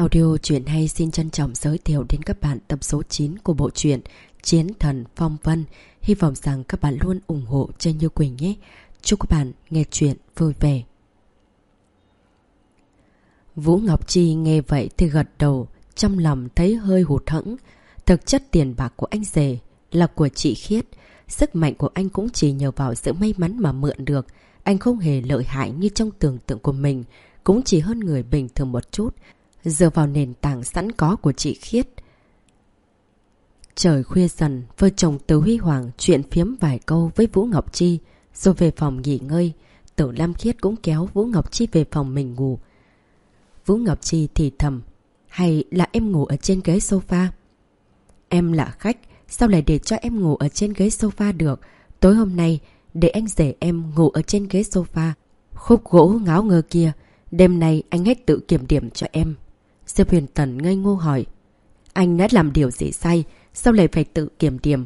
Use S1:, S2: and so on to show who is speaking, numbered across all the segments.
S1: Audio truyện hay xin trân trọng giới thiệu đến các bạn tập số 9 của bộ truyện Chiến Thần Phong Vân. Hy vọng rằng các bạn luôn ủng hộ cho Như Quỳnh nhé. Chúc các bạn nghe truyện vui vẻ. Vũ Ngọc Chi nghe vậy thì gật đầu, trong lòng thấy hơi hụt hẫng. Thực chất tiền bạc của anh rể là của chị Khiết. Sức mạnh của anh cũng chỉ nhờ vào sự may mắn mà mượn được. Anh không hề lợi hại như trong tưởng tượng của mình, cũng chỉ hơn người bình thường một chút, dựa vào nền tảng sẵn có của chị Khiết. Trời khuya dần, vợ chồng Từ Huy Hoàng chuyện phiếm vài câu với Vũ Ngọc Chi, rồi về phòng nghỉ ngơi. Tử Lam Khiết cũng kéo Vũ Ngọc Chi về phòng mình ngủ. Vũ Ngọc Chi thì thầm: hay là em ngủ ở trên ghế sofa? Em là khách, sao lại để cho em ngủ ở trên ghế sofa được? Tối hôm nay để anh rể em ngủ ở trên ghế sofa. Khúc gỗ ngáo ngơ kia, đêm nay anh hãy tự kiểm điểm cho em. Diệp Huyền Tần ngây ngô hỏi: anh đã làm điều gì sai, sao lại phải tự kiểm điểm?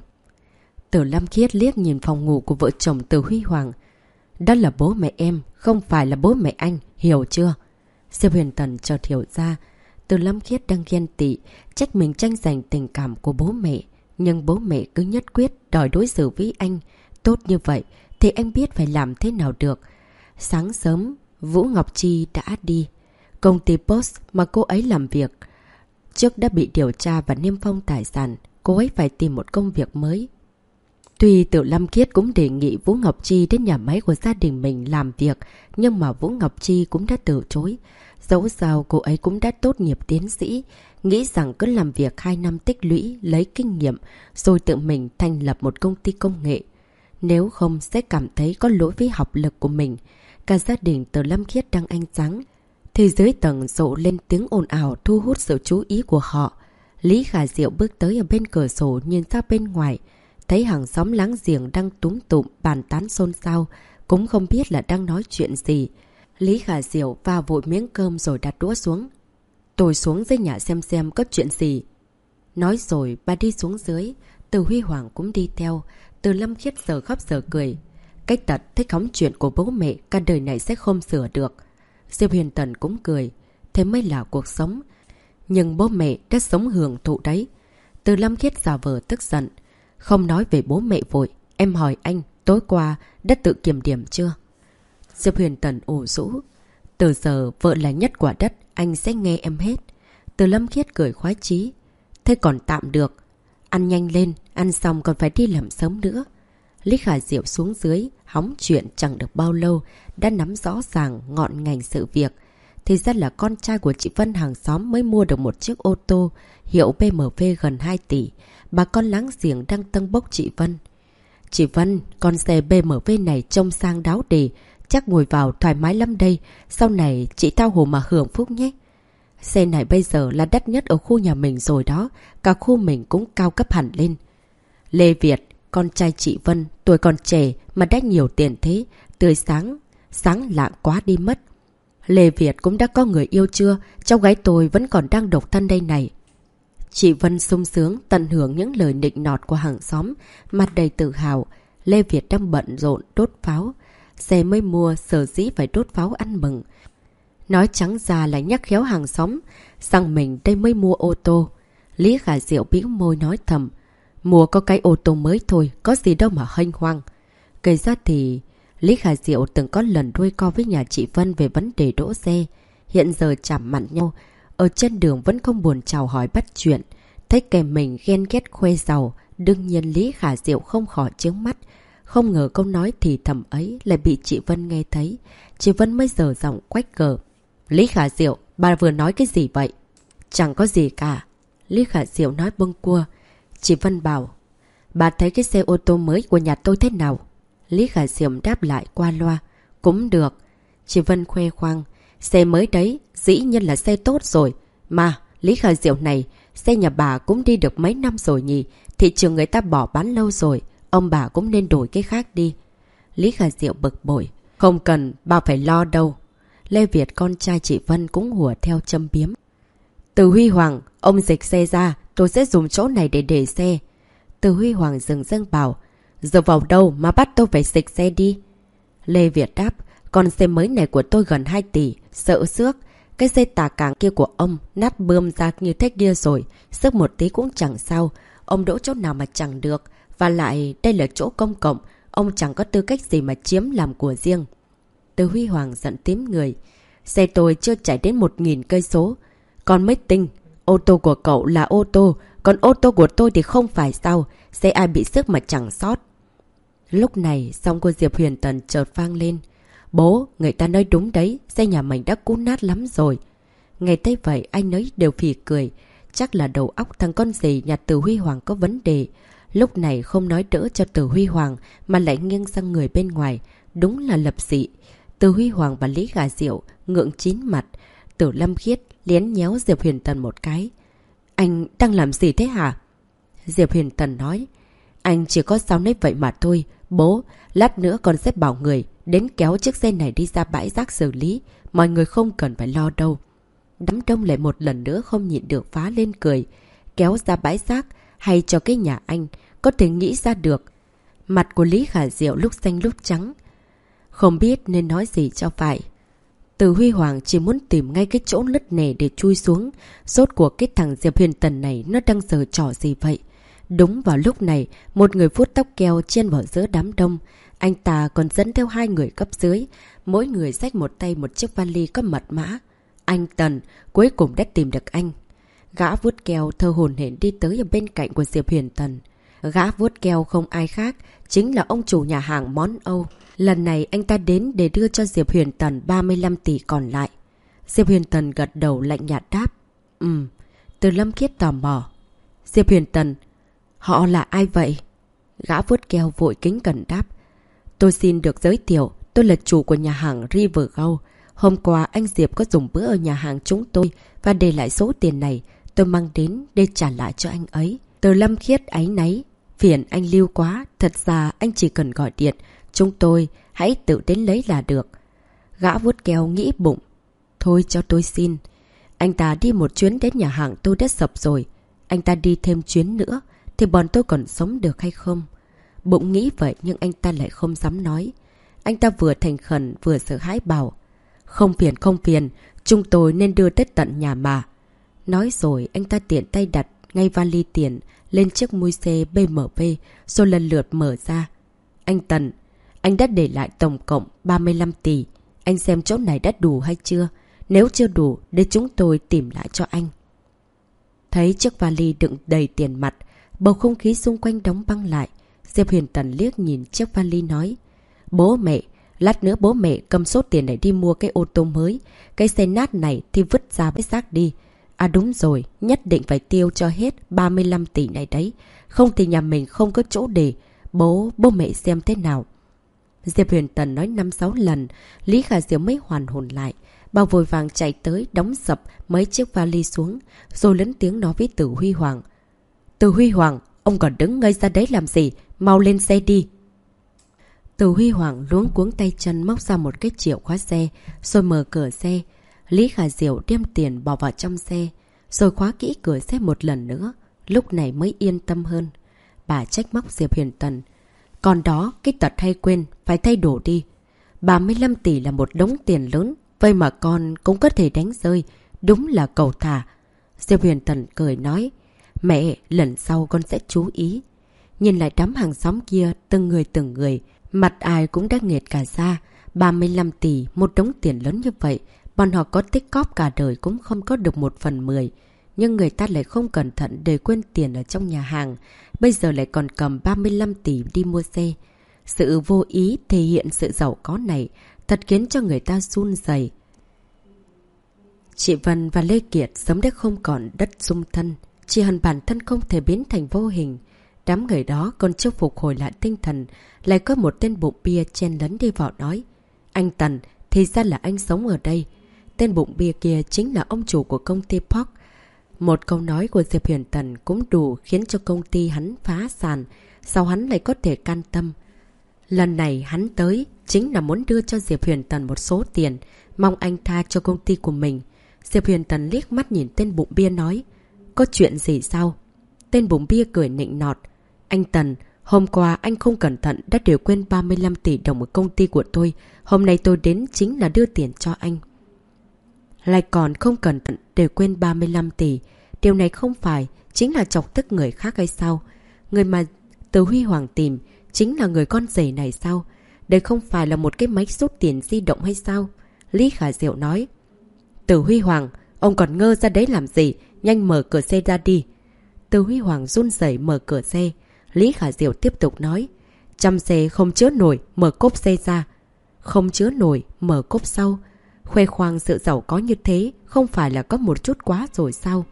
S1: Tử Lam Khiết liếc nhìn phòng ngủ của vợ chồng Từ Huy Hoàng. Đó là bố mẹ em, không phải là bố mẹ anh, hiểu chưa? Diệp Huyền Tần chợt hiểu ra Tử Lam Khiết đang ghen tị, trách mình tranh giành tình cảm của bố mẹ. Nhưng bố mẹ cứ nhất quyết đòi đối xử với anh tốt như vậy thì anh biết phải làm thế nào được. Sáng sớm Vũ Ngọc Chi đã đi. Công ty Post mà cô ấy làm việc trước đã bị điều tra và niêm phong tài sản. Cô ấy phải tìm một công việc mới. Tuy Tử Lam Khiết cũng đề nghị Vũ Ngọc Chi đến nhà máy của gia đình mình làm việc, nhưng mà Vũ Ngọc Chi cũng đã từ chối. Dẫu sao cô ấy cũng đã tốt nghiệp tiến sĩ, nghĩ rằng cứ làm việc 2 năm tích lũy, lấy kinh nghiệm, rồi tự mình thành lập một công ty công nghệ. Nếu không sẽ cảm thấy có lỗi với học lực của mình. Cả gia đình Tử Lam Khiết đang ánh sáng, thì dưới tầng rộ lên tiếng ồn ào thu hút sự chú ý của họ. Lý Khả Diệu bước tới ở bên cửa sổ nhìn ra bên ngoài, thấy hàng xóm láng giềng đang túm tụm bàn tán xôn xao, cũng không biết là đang nói chuyện gì. Lý Khả Diệu vào vội miếng cơm rồi đặt đũa xuống. Tôi xuống dưới nhà xem có chuyện gì. Nói rồi bà đi xuống dưới. Từ Huy Hoàng cũng đi theo. Từ Lam Khiết giờ khóc giờ cười. Cái tật thích hóng chuyện của bố mẹ cả đời này sẽ không sửa được. Diệp Huyền Tần cũng cười. Thế mới là cuộc sống. Nhưng bố mẹ đã sống hưởng thụ đấy. Từ Lam Khiết giả vờ tức giận. Không nói về bố mẹ vội. Em hỏi anh tối qua đã tự kiểm điểm chưa? Diệp Huyền Tần ủ rũ. Từ giờ vợ là nhất quả đất, anh sẽ nghe em hết. Từ Lam Khiết cười khoái chí. Thế còn tạm được. Ăn nhanh lên, ăn xong còn phải đi làm sớm nữa. Lý Khả Diệu xuống dưới, hóng chuyện chẳng được bao lâu, đã nắm rõ ràng ngọn ngành sự việc. Thì ra là con trai của chị Vân hàng xóm mới mua được một chiếc ô tô hiệu BMW gần 2 tỷ. Bà con láng giềng đang tâng bốc chị Vân. Chị Vân, con xe BMW này trông sang đáo đề, chắc ngồi vào thoải mái lắm đây. Sau này chị tao hồ mà hưởng phúc nhé. Xe này bây giờ là đắt nhất ở khu nhà mình rồi đó. Cả khu mình cũng cao cấp hẳn lên. Lê Việt, con trai chị Vân, tuổi còn trẻ mà đã nhiều tiền thế. Tươi sáng, sáng lạng quá đi mất. Lê Việt cũng đã có người yêu chưa? Cháu gái tôi vẫn còn đang độc thân đây này. Chị Vân sung sướng tận hưởng những lời nịnh nọt của hàng xóm, mặt đầy tự hào. Lê Việt đang bận rộn đốt pháo. Xe mới mua sở dĩ phải đốt pháo ăn mừng. Nói trắng ra là nhắc khéo hàng xóm rằng mình đây mới mua ô tô. Lý Khả Diệu bĩu môi nói thầm. Mua có cái ô tô mới thôi, có gì đâu mà hênh hoang. Kể ra thì Lý Khả Diệu từng có lần đuôi co với nhà chị Vân về vấn đề đỗ xe. Hiện giờ chạm mặt nhau, ở trên đường vẫn không buồn chào hỏi bắt chuyện. Thấy kèm mình ghen ghét khoe giàu, đương nhiên Lý Khả Diệu không khỏi chướng mắt. Không ngờ câu nói thì thầm ấy lại bị chị Vân nghe thấy. Chị Vân mới dở giọng quách cờ. Lý Khả Diệu, bà vừa nói cái gì vậy? Chẳng có gì cả. Lý Khả Diệu nói bâng cua. Chị Vân bảo, bà thấy cái xe ô tô mới của nhà tôi thế nào? Lý Khả Diệu đáp lại qua loa. Cũng được. Chị Vân khoe khoang. Xe mới đấy, dĩ nhiên là xe tốt rồi. Mà, Lý Khả Diệu này, xe nhà bà cũng đi được mấy năm rồi nhỉ? Thị trường người ta bỏ bán lâu rồi. Ông bà cũng nên đổi cái khác đi. Lý Khả Diệu bực bội. Không cần, bà phải lo đâu. Lê Việt con trai chị Vân cũng hùa theo châm biếm. Từ Huy Hoàng, ông dịch xe ra, tôi sẽ dùng chỗ này để xe. Từ Huy Hoàng dừng dâng bảo. Giờ vào đâu mà bắt tôi phải dịch xe đi? Lê Việt đáp. Con xe mới này của tôi gần 2 tỷ, sợ xước. Cái dây tà cảng kia của ông nát bươm ra như thế kia rồi. Sức một tí cũng chẳng sao. Ông đỗ chỗ nào mà chẳng được. Và lại đây là chỗ công cộng. Ông chẳng có tư cách gì mà chiếm làm của riêng. Từ Huy Hoàng giận tím người. Xe tôi chưa chạy đến 1.000 cây số. Còn mới tinh. Ô tô của cậu là ô tô. Còn ô tô của tôi thì không phải sao. Xe ai bị sức mà chẳng sót. Lúc này giọng của Diệp Huyền Tần chợt vang lên. Bố, người ta nói đúng đấy. Xe nhà mình đã cũ nát lắm rồi. Nghe thấy vậy anh ấy đều phì cười. Chắc là đầu óc thằng con gì nhà Từ Huy Hoàng có vấn đề. Lúc này không nói đỡ cho Từ Huy Hoàng mà lại nghiêng sang người bên ngoài. Đúng là lập dị. Từ Huy Hoàng và Lý Gà Diệu ngượng chín mặt. Tử Lâm Khiết lién nhéo Diệp Huyền Tần một cái. Anh đang làm gì thế hả? Diệp Huyền Tần nói. Anh chỉ có sao nấy vậy mà thôi. Bố, lát nữa con sẽ bảo người đến kéo chiếc xe này đi ra bãi rác xử lý. Mọi người không cần phải lo đâu. Đám đông lại một lần nữa không nhịn được phá lên cười. Kéo ra bãi rác hay cho cái nhà anh có thể nghĩ ra được. Mặt của Lý Khả Diệu lúc xanh lúc trắng. Không biết nên nói gì cho phải. Từ Huy Hoàng chỉ muốn tìm ngay cái chỗ nứt nẻ để chui xuống. Rốt cuộc cái thằng Diệp Huyền Tần này nó đang giở trò gì vậy? Đúng vào lúc này, một người vuốt tóc keo chen vào giữa đám đông. Anh ta còn dẫn theo 2 người cấp dưới. Mỗi người xách một tay một chiếc vali có mật mã. Anh Tần, cuối cùng đã tìm được anh. Gã vuốt keo thơ hồn hển đi tới ở bên cạnh của Diệp Huyền Tần. Gã vuốt keo không ai khác, chính là ông chủ nhà hàng món Âu. Lần này anh ta đến để đưa cho Diệp Huyền Tần 35 tỷ còn lại. Diệp Huyền Tần gật đầu lạnh nhạt đáp. Từ Lâm Khiết tò mò. Diệp Huyền Tần, họ là ai vậy? Gã vuốt keo vội kính cẩn đáp. Tôi xin được giới thiệu, tôi là chủ của nhà hàng River Gold. Hôm qua anh Diệp có dùng bữa ở nhà hàng chúng tôi và để lại số tiền này tôi mang đến để trả lại cho anh ấy. Từ Lâm Khiết áy náy. Phiền anh Lưu quá, thật ra anh chỉ cần gọi điện. Chúng tôi hãy tự đến lấy là được. Gã vuốt keo nghĩ bụng. Thôi cho tôi xin. Anh ta đi một chuyến đến nhà hàng tôi đã sập rồi. Anh ta đi thêm chuyến nữa thì bọn tôi còn sống được hay không? Bụng nghĩ vậy nhưng anh ta lại không dám nói. Anh ta vừa thành khẩn vừa sợ hãi bảo. Không phiền, chúng tôi nên đưa tới tận nhà mà. Nói rồi anh ta tiện tay đặt ngay vali tiền lên chiếc mui xe BMW rồi lần lượt mở ra. Anh Tần, anh đã để lại tổng cộng 35 tỷ. Anh xem chỗ này đã đủ hay chưa? Nếu chưa đủ, để chúng tôi tìm lại cho anh. Thấy chiếc vali đựng đầy tiền mặt, bầu không khí xung quanh đóng băng lại. Diệp Huyền Tần liếc nhìn chiếc vali nói. Bố mẹ, lát nữa bố mẹ cầm số tiền này đi mua cái ô tô mới. Cái xe nát này thì vứt ra bãi rác đi. À đúng rồi, nhất định phải tiêu cho hết 35 tỷ này đấy. Không thì nhà mình không có chỗ để. Bố mẹ xem thế nào. Diệp Huyền Tần nói 5-6 lần. Lý Khả Diệu mới hoàn hồn lại. Bà vội vàng chạy tới đóng sập mấy chiếc vali xuống. Rồi lớn tiếng nói với Từ Huy Hoàng. Từ Huy Hoàng, ông còn đứng ngây ra đấy làm gì? Mau lên xe đi. Từ Huy Hoàng luống cuống tay chân móc ra một cái chìa khóa xe. Rồi mở cửa xe. Lý Khả Diệu đem tiền bỏ vào trong xe. Rồi khóa kỹ cửa xe một lần nữa. Lúc này mới yên tâm hơn. Bà trách móc Diệp Huyền Tần. Còn đó, cái tật hay quên, phải thay đổi đi. 35 tỷ là một đống tiền lớn. Vậy mà con cũng có thể đánh rơi. Đúng là cầu thả. Diệp Huyền Tần cười nói. Mẹ, lần sau con sẽ chú ý. Nhìn lại đám hàng xóm kia, từng người. Mặt ai cũng đã nghẹt cả ra. 35 tỷ, một đống tiền lớn như vậy. Bọn họ có tích cóp cả đời cũng không có được 1/10. Nhưng người ta lại không cẩn thận để quên tiền ở trong nhà hàng. Bây giờ lại còn cầm 35 tỷ đi mua xe. Sự vô ý thể hiện sự giàu có này thật khiến cho người ta run rẩy. Chị Vân và Lê Kiệt sớm đã không còn đất dung thân. Chỉ hận bản thân không thể biến thành vô hình. Đám người đó còn chưa phục hồi lại tinh thần. Lại có một tên bụng bia chen lấn đi vào nói. Anh Tần, thì ra là anh sống ở đây. Tên bụng bia kia chính là ông chủ của công ty Park. Một câu nói của Diệp Huyền Tần cũng đủ khiến cho công ty hắn phá sản. Sao hắn lại có thể can tâm? Lần này hắn tới chính là muốn đưa cho Diệp Huyền Tần một số tiền. Mong anh tha cho công ty của mình. Diệp Huyền Tần liếc mắt nhìn tên bụng bia nói. Có chuyện gì sao? Tên bụng bia cười nịnh nọt. Anh Tần, hôm qua anh không cẩn thận đã để quên 35 tỷ đồng ở công ty của tôi. Hôm nay tôi đến chính là đưa tiền cho anh. lại còn không cẩn thận để quên 35 tỷ. Điều này không phải chính là chọc tức người khác hay sao? Người mà Từ Huy Hoàng tìm chính là người con rể này sao? Đây không phải là một cái máy rút tiền di động hay sao? Lý Khả Diệu nói. Từ Huy Hoàng, ông còn ngơ ra đấy làm gì? Nhanh mở cửa xe ra đi. Từ Huy Hoàng run rẩy mở cửa xe. Lý Khả Diệu tiếp tục nói. Trong xe không chứa nổi, mở cốp xe ra. Không chứa nổi, mở cốp sau. Khoe khoang sự giàu có như thế không phải là có một chút quá rồi sao?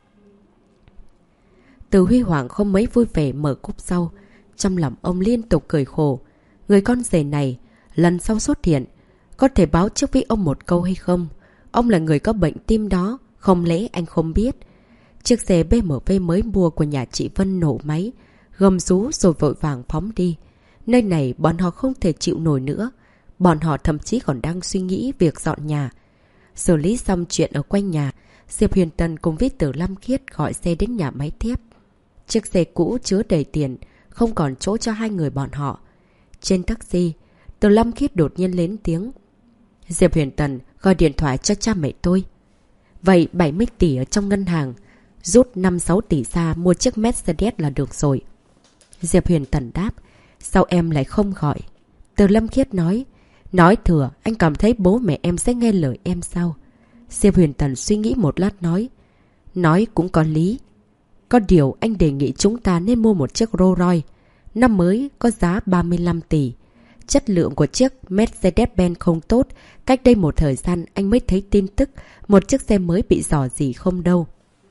S1: Từ Huy Hoàng không mấy vui vẻ mở cốp sau. Trong lòng ông liên tục cười khổ. Người con rể này lần sau xuất hiện có thể báo trước với ông một câu hay không? Ông là người có bệnh tim đó, không lẽ anh không biết? Chiếc xe BMW mới mua của nhà chị Vân nổ máy, gầm rú rồi vội vàng phóng đi. Nơi này bọn họ không thể chịu nổi nữa. Bọn họ thậm chí còn đang suy nghĩ việc dọn nhà. Xử lý xong chuyện ở quanh nhà, Diệp Huyền Tần cùng với Từ Lâm Khiết gọi xe đến nhà máy thép. Chiếc xe cũ chứa đầy tiền, không còn chỗ cho hai người bọn họ. Trên taxi, Từ Lâm Khiết đột nhiên lên tiếng. Diệp Huyền Tần gọi điện thoại cho cha mẹ tôi. Vậy 70 tỷ ở trong ngân hàng, rút 5-6 tỷ ra mua chiếc Mercedes là được rồi. Diệp Huyền Tần đáp. Sao em lại không gọi? Từ Lâm Khiết nói. Nói thừa, anh cảm thấy bố mẹ em sẽ nghe lời em sao? Diệp Huyền Tần suy nghĩ một lát nói. Nói cũng có lý. Có điều anh đề nghị chúng ta nên mua một chiếc Rolls Royce. Năm mới có giá 35 tỷ. Chất lượng của chiếc Mercedes-Benz không tốt. Cách đây một thời gian anh mới thấy tin tức một chiếc xe mới bị rò rỉ không đâu.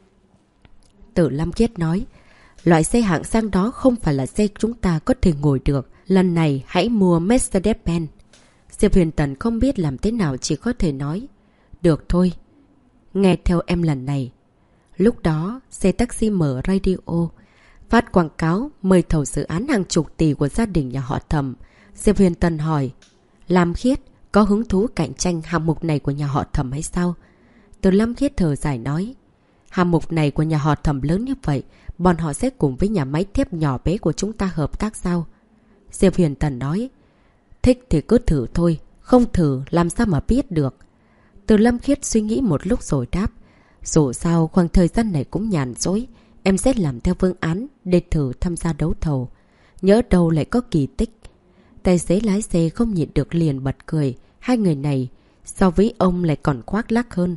S1: Từ Lâm Khiết nói. Loại xe hạng sang đó không phải là xe chúng ta có thể ngồi được. Lần này hãy mua Mercedes-Benz. Diệp Huyền Tần không biết làm thế nào, chỉ có thể nói. Được thôi. Nghe theo em lần này. Lúc đó, xe taxi mở radio, phát quảng cáo mời thầu dự án hàng chục tỷ của gia đình nhà họ Thẩm. Diệp Huyền Tần hỏi. Lam Khiết có hứng thú cạnh tranh hạng mục này của nhà họ Thẩm hay sao? Từ Lam Khiết thở dài nói. Hạng mục này của nhà họ Thẩm lớn như vậy, bọn họ sẽ cùng với nhà máy thép nhỏ bé của chúng ta hợp tác sao? Diệp Huyền Tần nói. Thích thì cứ thử thôi, không thử làm sao mà biết được. Từ Lâm Khiết suy nghĩ một lúc rồi đáp. Dù sao khoảng thời gian này cũng nhàn rỗi, em sẽ làm theo phương án để thử tham gia đấu thầu. Nhớ đâu lại có kỳ tích. Tài xế lái xe không nhịn được liền bật cười. Hai người này so với ông lại còn khoác lác hơn.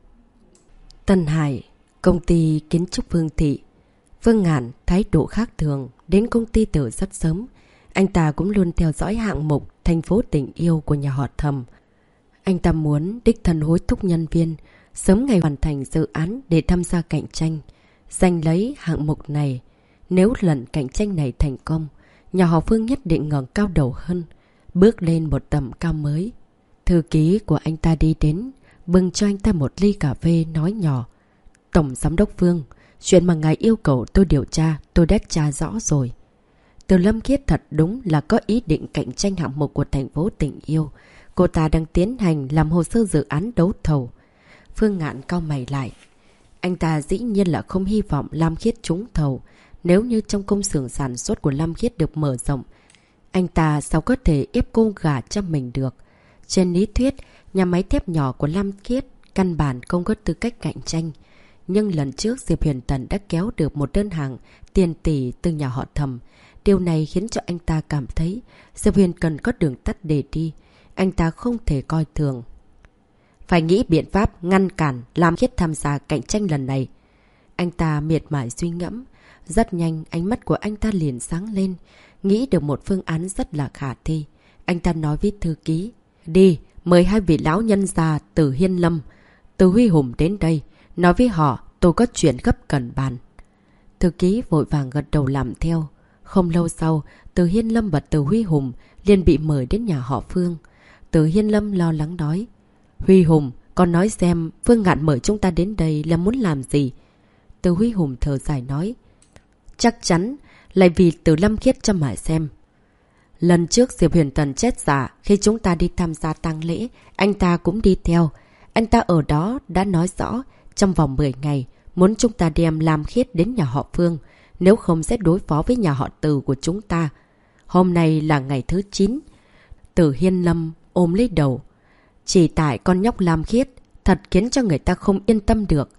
S1: Tân Hải, công ty kiến trúc Vương Thị. Vương Ngạn thái độ khác thường, đến công ty từ rất sớm. Anh ta cũng luôn theo dõi hạng mục Thành phố Tình Yêu của nhà họ Thẩm. Anh ta muốn đích thân hối thúc nhân viên sớm ngày hoàn thành dự án để tham gia cạnh tranh, giành lấy hạng mục này. Nếu lần cạnh tranh này thành công, nhà họ Vương nhất định ngẩng cao đầu hơn, bước lên một tầm cao mới. Thư ký của anh ta đi đến, bưng cho anh ta một ly cà phê, nói nhỏ. Tổng giám đốc Vương, chuyện mà ngài yêu cầu tôi điều tra, tôi đã tra rõ rồi. Từ Lâm Khiết thật đúng là có ý định cạnh tranh hạng mục của Thành phố Tình Yêu. Cô ta đang tiến hành làm hồ sơ dự án đấu thầu. Phương Ngạn cau mày lại. Anh ta dĩ nhiên là không hy vọng Lam Khiết trúng thầu. Nếu như trong công xưởng sản xuất của Lam Khiết được mở rộng, anh ta sao có thể ép cô gả cho mình được? Trên lý thuyết, nhà máy thép nhỏ của Lam Khiết căn bản không có tư cách cạnh tranh. Nhưng lần trước Diệp Huyền Tần đã kéo được một đơn hàng tiền tỷ từ nhà họ Thẩm. Điều này khiến cho anh ta cảm thấy Diệp Huyền cần có đường tắt để đi. Anh ta không thể coi thường. Phải nghĩ biện pháp ngăn cản Lam Khiết tham gia cạnh tranh lần này. Anh ta miệt mài suy ngẫm. Rất nhanh ánh mắt của anh ta liền sáng lên. Nghĩ được một phương án rất là khả thi. Anh ta nói với thư ký. Đi, mời hai vị lão nhân già Từ Hiên Lâm, Từ Huy Hùng đến đây. Nói với họ tôi có chuyện gấp cần bàn. Thư ký vội vàng gật đầu làm theo. Không lâu sau, Từ Hiên Lâm và Từ Huy Hùng liền bị mời đến nhà họ Phương. Từ Hiên Lâm lo lắng nói. Huy Hùng, con nói xem Phương Ngạn mời chúng ta đến đây là muốn làm gì? Từ Huy Hùng thở dài nói. Chắc chắn lại vì Từ Lâm Khiết cho mà xem. Lần trước Diệp Huyền Tần chết giả, khi chúng ta đi tham gia tang lễ, anh ta cũng đi theo. Anh ta ở đó đã nói rõ trong vòng 10 ngày muốn chúng ta đem Lam Khiết đến nhà họ Phương. Nếu không sẽ đối phó với nhà họ Từ của chúng ta. Hôm nay là ngày thứ 9. Từ Hiên Lâm ôm lấy đầu. Chỉ tại con nhóc Lam Khiết, thật khiến cho người ta không yên tâm được.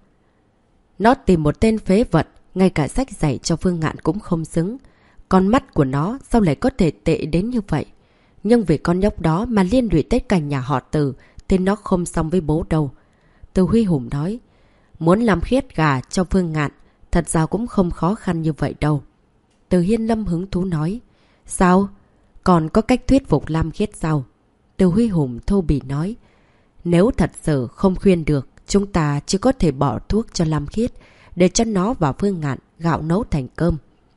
S1: Nó tìm một tên phế vật, ngay cả sách dạy cho Phương Ngạn cũng không xứng. Con mắt của nó sao lại có thể tệ đến như vậy? Nhưng vì con nhóc đó mà liên lụy tới cả nhà họ Từ thì nó không xong với bố đâu. Từ Huy Hùng nói, muốn làm khiết gà cho Phương Ngạn, thật ra cũng không khó khăn như vậy đâu. Từ Hiên Lâm hứng thú nói, sao? Còn có cách thuyết phục Lam Khiết sao? Từ Huy Hùng thô bỉ nói, nếu thật sự không khuyên được, chúng ta chỉ có thể bỏ thuốc cho Lam Khiết, để cho nó vào Phương Ngạn gạo nấu thành cơm.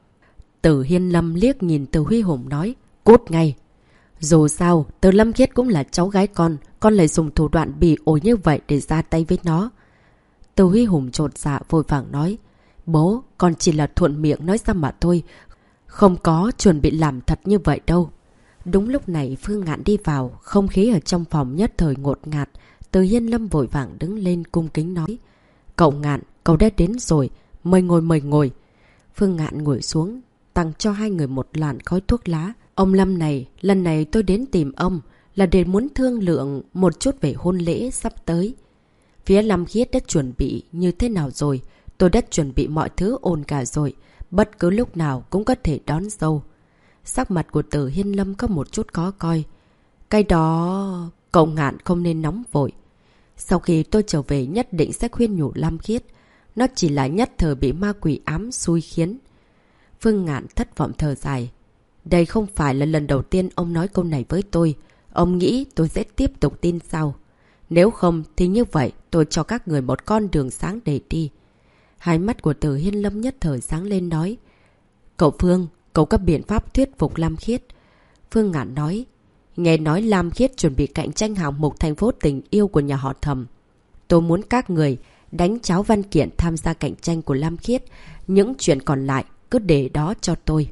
S1: Từ Hiên Lâm liếc nhìn Từ Huy Hùng nói, cút ngay. Dù sao, Từ Lam Khiết cũng là cháu gái con lại dùng thủ đoạn bỉ ổi như vậy để ra tay với nó. Từ Huy Hùng chột dạ vội vàng nói, bố, con chỉ là thuận miệng nói ra mà thôi, không có chuẩn bị làm thật như vậy đâu. Đúng lúc này Phương Ngạn đi vào, không khí ở trong phòng nhất thời ngột ngạt. Từ Hiên Lâm vội vàng đứng lên cung kính nói, cậu Ngạn, cậu đã đến rồi, mời ngồi mời ngồi. Phương Ngạn ngồi xuống, tặng cho hai người một làn khói thuốc lá. Ông Lâm này, lần này tôi đến tìm ông là để muốn thương lượng một chút về hôn lễ sắp tới. Phía Lam Khiết đã chuẩn bị như thế nào rồi? Tôi đã chuẩn bị mọi thứ ổn cả rồi, bất cứ lúc nào cũng có thể đón dâu. Sắc mặt của Từ Hiên Lâm có một chút khó coi. Cái đó... cậu Ngạn không nên nóng vội. Sau khi tôi trở về nhất định sẽ khuyên nhủ Lam Khiết. Nó chỉ là nhất thời bị ma quỷ ám xui khiến. Phương Ngạn thất vọng thở dài. Đây không phải là lần đầu tiên ông nói câu này với tôi. Ông nghĩ tôi sẽ tiếp tục tin sao? Nếu không thì như vậy tôi cho các người một con đường sáng để đi. Hai mắt của Từ Hiên Lâm nhất thời sáng lên nói. Cậu Phương, cậu có biện pháp thuyết phục Lam Khiết. Phương Ngạn nói. Nghe nói Lam Khiết chuẩn bị cạnh tranh hạng mục thành phố tình yêu của nhà họ Thẩm. Tôi muốn các người đánh cháo văn kiện tham gia cạnh tranh của Lam Khiết. Những chuyện còn lại cứ để đó cho tôi.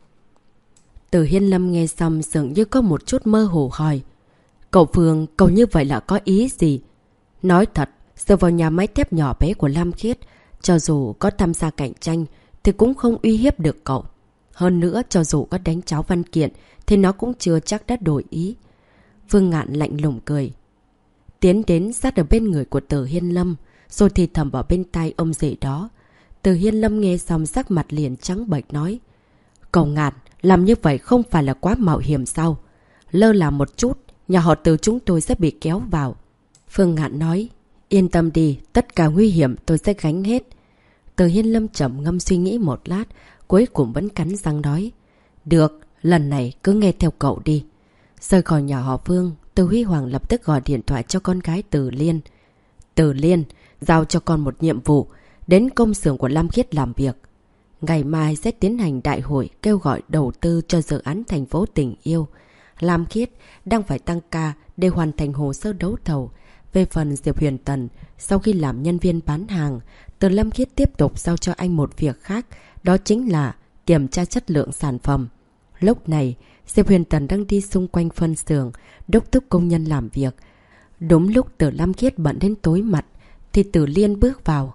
S1: Từ Hiên Lâm nghe xong dường như có một chút mơ hồ hỏi. Cậu Phương, cậu như vậy là có ý gì? Nói thật, dựa vào nhà máy thép nhỏ bé của Lam Khiết, cho dù có tham gia cạnh tranh thì cũng không uy hiếp được cậu. Hơn nữa, cho dù có đánh cháo văn kiện thì nó cũng chưa chắc đã đổi ý. Phương Ngạn lạnh lùng cười. Tiến đến sát ở bên người của Từ Hiên Lâm, rồi thì thầm vào bên tai ông rể đó. Từ Hiên Lâm nghe xong sắc mặt liền trắng bệch nói. Cậu Ngạn, làm như vậy không phải là quá mạo hiểm sao? Lơ là một chút, nhà họ Từ chúng tôi sẽ bị kéo vào. Phương Ngạn nói. Yên tâm đi, tất cả nguy hiểm tôi sẽ gánh hết. Từ Hiên Lâm trầm ngâm suy nghĩ một lát, cuối cùng vẫn cắn răng nói. Được, lần này cứ nghe theo cậu đi. Rời khỏi nhà họ Phương, Từ Huy Hoàng lập tức gọi điện thoại cho con gái Từ Liên. Từ Liên, giao cho con một nhiệm vụ, đến công xưởng của Lam Khiết làm việc. Ngày mai sẽ tiến hành đại hội kêu gọi đầu tư cho dự án thành phố tình yêu. Lam Khiết đang phải tăng ca để hoàn thành hồ sơ đấu thầu. Về phần Diệp Huyền Tần, sau khi làm nhân viên bán hàng, Từ Lam Khiết tiếp tục giao cho anh một việc khác, đó chính là kiểm tra chất lượng sản phẩm. Lúc này, Diệp Huyền Tần đang đi xung quanh phân xưởng, đốc thúc công nhân làm việc. Đúng lúc Từ Lam Khiết bận đến tối mặt, thì Từ Liên bước vào.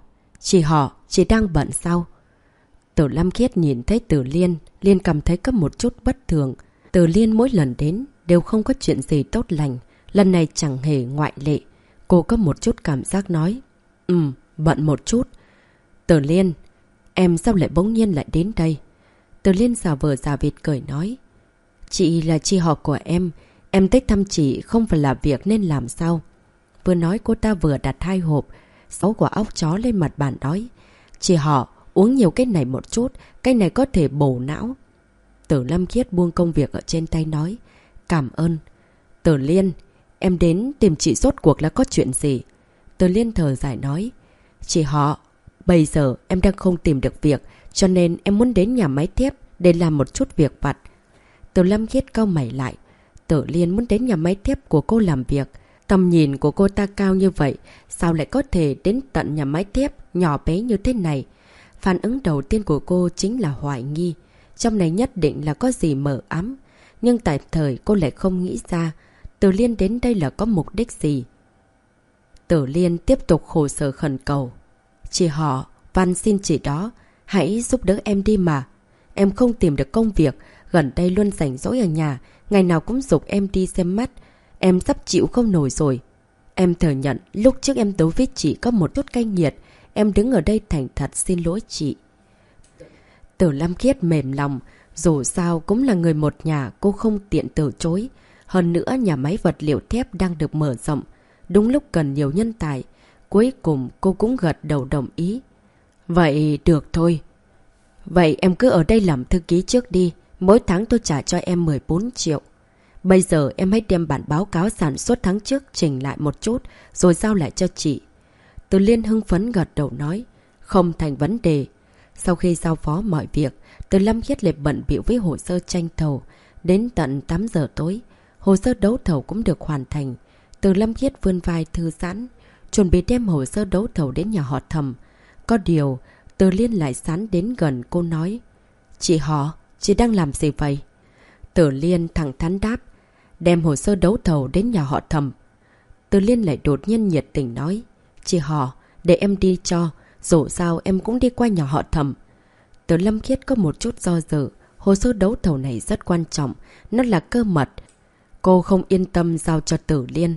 S1: Chị đang bận sao? Từ Lam Khiết nhìn thấy Từ Liên, liền cảm thấy có một chút bất thường. Từ Liên mỗi lần đến đều không có chuyện gì tốt lành, lần này chẳng hề ngoại lệ. Cô có một chút cảm giác nói. Bận một chút. Từ Liên, em sao lại bỗng nhiên lại đến đây? Từ Liên giả vờ giả vịt cười nói. Chị là chị họ của em tới thăm chị không phải là việc nên làm sao? Vừa nói cô ta vừa đặt hai hộp sáu quả óc chó lên mặt bàn nói. Chị họ, uống nhiều cái này một chút, cái này có thể bổ não. Từ Lam Khiết buông công việc ở trên tay nói. Cảm ơn. Từ Liên, em đến tìm chị rốt cuộc là có chuyện gì? Từ Liên thở dài nói. Chị họ, bây giờ em đang không tìm được việc, cho nên em muốn đến nhà máy thép để làm một chút việc vặt. Từ Lam Khiết cau mày lại. Từ Liên muốn đến nhà máy thép của cô làm việc. Tầm nhìn của cô ta cao như vậy, sao lại có thể đến tận nhà máy thép nhỏ bé như thế này? Phản ứng đầu tiên của cô chính là hoài nghi. Trong này nhất định là có gì mờ ám. Nhưng tại thời cô lại không nghĩ ra Từ Liên đến đây là có mục đích gì. Từ Liên tiếp tục khổ sở khẩn cầu. Chị họ, van xin chị đó, hãy giúp đỡ em đi mà. Em không tìm được công việc, gần đây luôn rảnh rỗi ở nhà, ngày nào cũng giục em đi xem mắt. Em sắp chịu không nổi rồi. Em thừa nhận lúc trước em đối với chị có một chút cay nghiệt. Em đứng ở đây thành thật xin lỗi chị. Tử Lam Khiết mềm lòng. Dù sao cũng là người một nhà, cô không tiện từ chối. Hơn nữa nhà máy vật liệu thép đang được mở rộng. Đúng lúc cần nhiều nhân tài. Cuối cùng cô cũng gật đầu đồng ý. Vậy được thôi. Vậy em cứ ở đây làm thư ký trước đi. Mỗi tháng tôi trả cho em 14 triệu. Bây giờ em hãy đem bản báo cáo sản xuất tháng trước chỉnh lại một chút, rồi giao lại cho chị. Từ Liên hưng phấn gật đầu nói. Không thành vấn đề. Sau khi giao phó mọi việc, Từ Lam Khiết lại bận bịu với hồ sơ tranh thầu. Đến tận 8 giờ tối, hồ sơ đấu thầu cũng được hoàn thành. Từ Lam Khiết vươn vai thư giãn, chuẩn bị đem hồ sơ đấu thầu đến nhà họ Thẩm. Có điều, Từ Liên lại sán đến gần cô nói. Chị họ, chị đang làm gì vậy? Từ Liên thẳng thắn đáp. Đem hồ sơ đấu thầu đến nhà họ Thẩm. Từ Liên lại đột nhiên nhiệt tình nói. Chị họ, để em đi cho, dù sao em cũng đi qua nhà họ Thẩm. Từ Lam Khiết có một chút do dự. Hồ sơ đấu thầu này rất quan trọng, nó là cơ mật. Cô không yên tâm giao cho Tử Liên.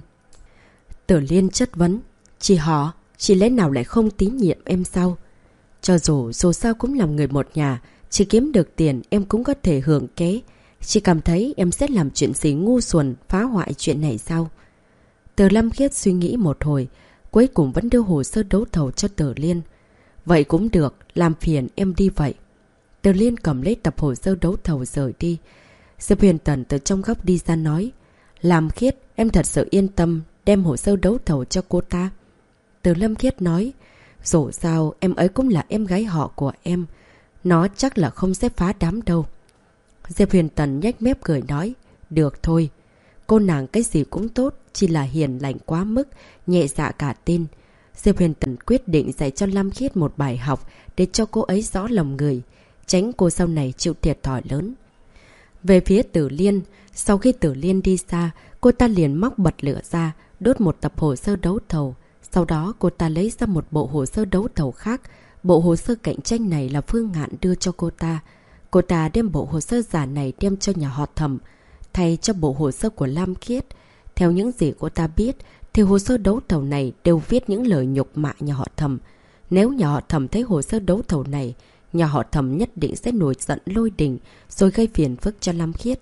S1: Tử Liên chất vấn. Chị họ, chị lẽ nào lại không tín nhiệm em sao? Cho dù sao cũng là người một nhà, chị kiếm được tiền em cũng có thể hưởng kế. Chị cảm thấy em sẽ làm chuyện gì ngu xuẩn phá hoại chuyện này sao? Từ Lam Khiết suy nghĩ một hồi, cuối cùng vẫn đưa hồ sơ đấu thầu cho Tử Liên. Vậy cũng được, làm phiền em đi vậy. Tử Liên cầm lấy tập hồ sơ đấu thầu rời đi. Diệp Huyền Tần từ trong góc đi ra nói. Lam Khiết, em thật sự yên tâm đem hồ sơ đấu thầu cho cô ta. Từ Lam Khiết nói. Dù sao em ấy cũng là em gái họ của em. Nó chắc là không sẽ phá đám đâu. Diệp Huyền Tần nhếch mép cười nói. Được thôi. Cô nàng cái gì cũng tốt, chỉ là hiền lành quá mức, nhẹ dạ cả tin. Diệp Huyền Tần quyết định dạy cho Lam Khiết một bài học để cho cô ấy rõ lòng người, tránh cô sau này chịu thiệt thòi lớn. Về phía Tử Liên, sau khi Tử Liên đi xa, cô ta liền móc bật lửa ra, đốt một tập hồ sơ đấu thầu. Sau đó cô ta lấy ra một bộ hồ sơ đấu thầu khác. Bộ hồ sơ cạnh tranh này là Phương Ngạn đưa cho cô ta. Cô ta đem bộ hồ sơ giả này đem cho nhà họ Thẩm, thay cho bộ hồ sơ của Lam Khiết. Theo những gì cô ta biết, thì hồ sơ đấu thầu này đều viết những lời nhục mạ nhà họ Thẩm. Nếu nhà họ Thẩm thấy hồ sơ đấu thầu này, nhà họ Thẩm nhất định sẽ nổi giận lôi đình, rồi gây phiền phức cho Lam Khiết.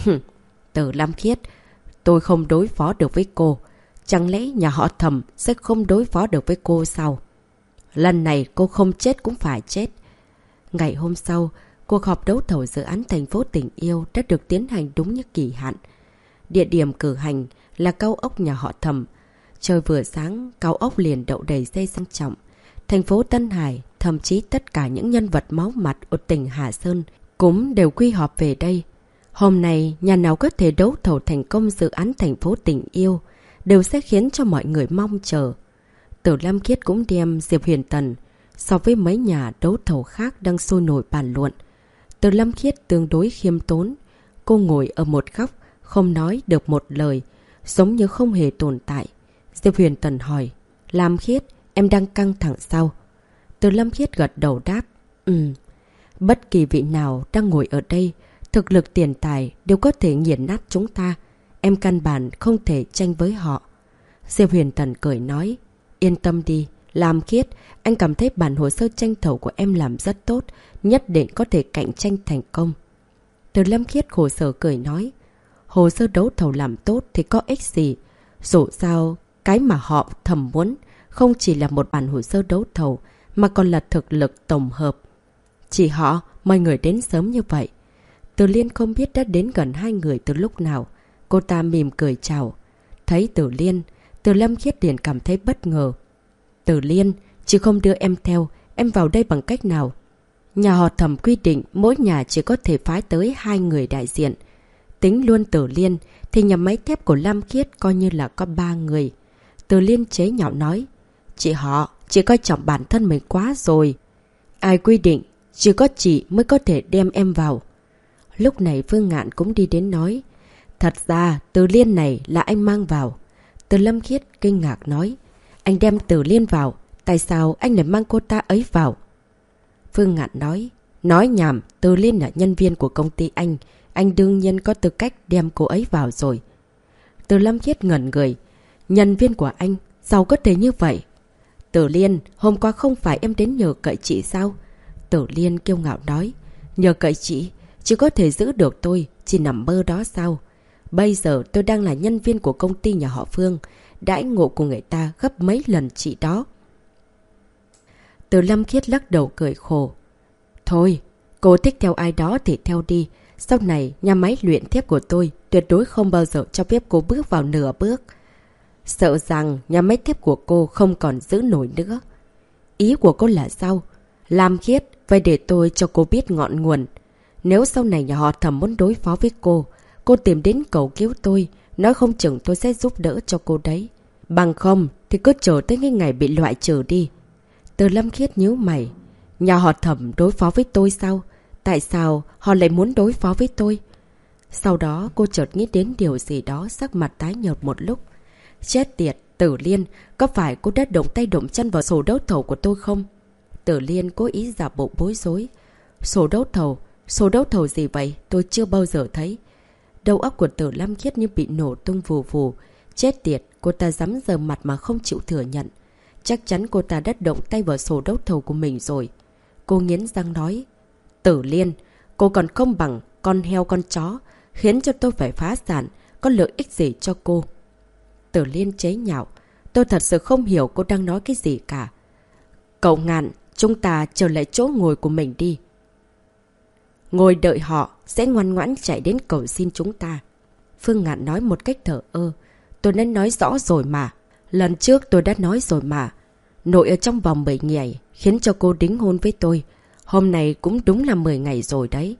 S1: Từ Lam Khiết, tôi không đối phó được với cô. Chẳng lẽ nhà họ Thẩm sẽ không đối phó được với cô sao? Lần này cô không chết cũng phải chết. Ngày hôm sau, cuộc họp đấu thầu dự án thành phố Tình Yêu đã được tiến hành đúng như kỳ hạn. Địa điểm cử hành là cao ốc nhà họ Thẩm. Trời vừa sáng, cao ốc liền đậu đầy xe sang trọng. Thành phố Tân Hải, thậm chí tất cả những nhân vật máu mặt ở tỉnh Hà Sơn cũng đều quy họp về đây. Hôm nay, nhà nào có thể đấu thầu thành công dự án thành phố Tình Yêu đều sẽ khiến cho mọi người mong chờ. Từ Lam Khiết cũng đem Diệp Huyền Tần so với mấy nhà đấu thầu khác đang sôi nổi bàn luận. Từ Lam Khiết tương đối khiêm tốn. Cô ngồi ở một góc, không nói được một lời, giống như không hề tồn tại. Diệp Huyền Tần hỏi. Lam Khiết, em đang căng thẳng sao? Từ Lam Khiết gật đầu đáp. Bất kỳ vị nào đang ngồi ở đây, thực lực tiền tài đều có thể nghiền nát chúng ta. Em căn bản không thể tranh với họ. Diệp Huyền Tần cười nói. Yên tâm đi, Lam Khiết, anh cảm thấy bản hồ sơ tranh thầu của em làm rất tốt, nhất định có thể cạnh tranh thành công. Từ Lam Khiết khổ sở cười nói. Hồ sơ đấu thầu làm tốt thì có ích gì? Dù sao, cái mà họ Thẩm muốn không chỉ là một bản hồ sơ đấu thầu, mà còn là thực lực tổng hợp. Chị họ, mời người đến sớm như vậy. Từ Liên không biết đã đến gần hai người từ lúc nào. Cô ta mỉm cười chào. Thấy Từ Liên, Từ Lam Khiết liền cảm thấy bất ngờ. Từ Liên, chị không đưa em theo, em vào đây bằng cách nào? Nhà họ Thẩm quy định mỗi nhà chỉ có thể phái tới 2 người đại diện. Tính luôn Từ Liên thì nhà máy thép của Lam Khiết coi như là có 3 người. Từ Liên chế nhạo nói. Chị họ, chị coi trọng bản thân mình quá rồi. Ai quy định, chỉ có chị mới có thể đem em vào. Lúc này Phương Ngạn cũng đi đến nói. Thật ra Từ Liên này là anh mang vào. Từ Lam Khiết kinh ngạc nói. Anh đem Từ Liên vào, tại sao anh lại mang cô ta ấy vào? Phương Ngạn nói. Nói nhảm, Từ Liên là nhân viên của công ty anh đương nhiên có tư cách đem cô ấy vào rồi. Từ Lam Khiết ngẩn người. Nhân viên của anh, sao có thể như vậy? Tử Liên, hôm qua không phải em đến nhờ cậy chị sao? Tử Liên kiêu ngạo nói. Nhờ cậy chị, chỉ có thể giữ được tôi, chỉ nằm mơ đó sao? Bây giờ tôi đang là nhân viên của công ty nhà họ Phương, đãi ngộ của người ta gấp mấy lần chị đó. Từ Lâm Khiết lắc đầu cười khổ. Thôi, cô thích theo ai đó thì theo đi. Sau này, nhà máy luyện thép của tôi tuyệt đối không bao giờ cho phép cô bước vào nửa bước. Sợ rằng nhà máy thép của cô không còn giữ nổi nữa. Ý của cô là sao? Lam Khiết, vậy để tôi cho cô biết ngọn nguồn. Nếu sau này nhà họ Thẩm muốn đối phó với cô tìm đến cầu cứu tôi, nói không chừng tôi sẽ giúp đỡ cho cô đấy. Bằng không thì cứ chờ tới cái ngày bị loại trừ đi. Từ Lâm Khiết nhíu mày. Nhà họ Thẩm đối phó với tôi sao? Tại sao họ lại muốn đối phó với tôi? Sau đó cô chợt nghĩ đến điều gì đó, sắc mặt tái nhợt một lúc. Chết tiệt, Tử Liên, có phải cô đã động tay động chân vào sổ đấu thầu của tôi không? Tử Liên cố ý giả bộ bối rối. Sổ đấu thầu gì vậy? Tôi chưa bao giờ thấy. Đầu óc của Tử Lâm Khiết như bị nổ tung vù vù. Chết tiệt, cô ta dám dờ mặt mà không chịu thừa nhận. Chắc chắn cô ta đã động tay vào sổ đấu thầu của mình rồi. Cô nghiến răng nói. Tử Liên, cô còn không bằng con heo con chó, khiến cho tôi phải phá sản, có lợi ích gì cho cô? Tử Liên chế nhạo. Tôi thật sự không hiểu cô đang nói cái gì cả. Cậu Ngạn, chúng ta trở lại chỗ ngồi của mình đi. Ngồi đợi họ, sẽ ngoan ngoãn chạy đến cầu xin chúng ta. Phương Ngạn nói một cách thờ ơ. Tôi đã nói rõ rồi mà. Lần trước tôi đã nói rồi mà. Nội ở trong vòng 10 ngày, khiến cho cô đính hôn với tôi. Hôm nay cũng đúng là 10 ngày rồi đấy.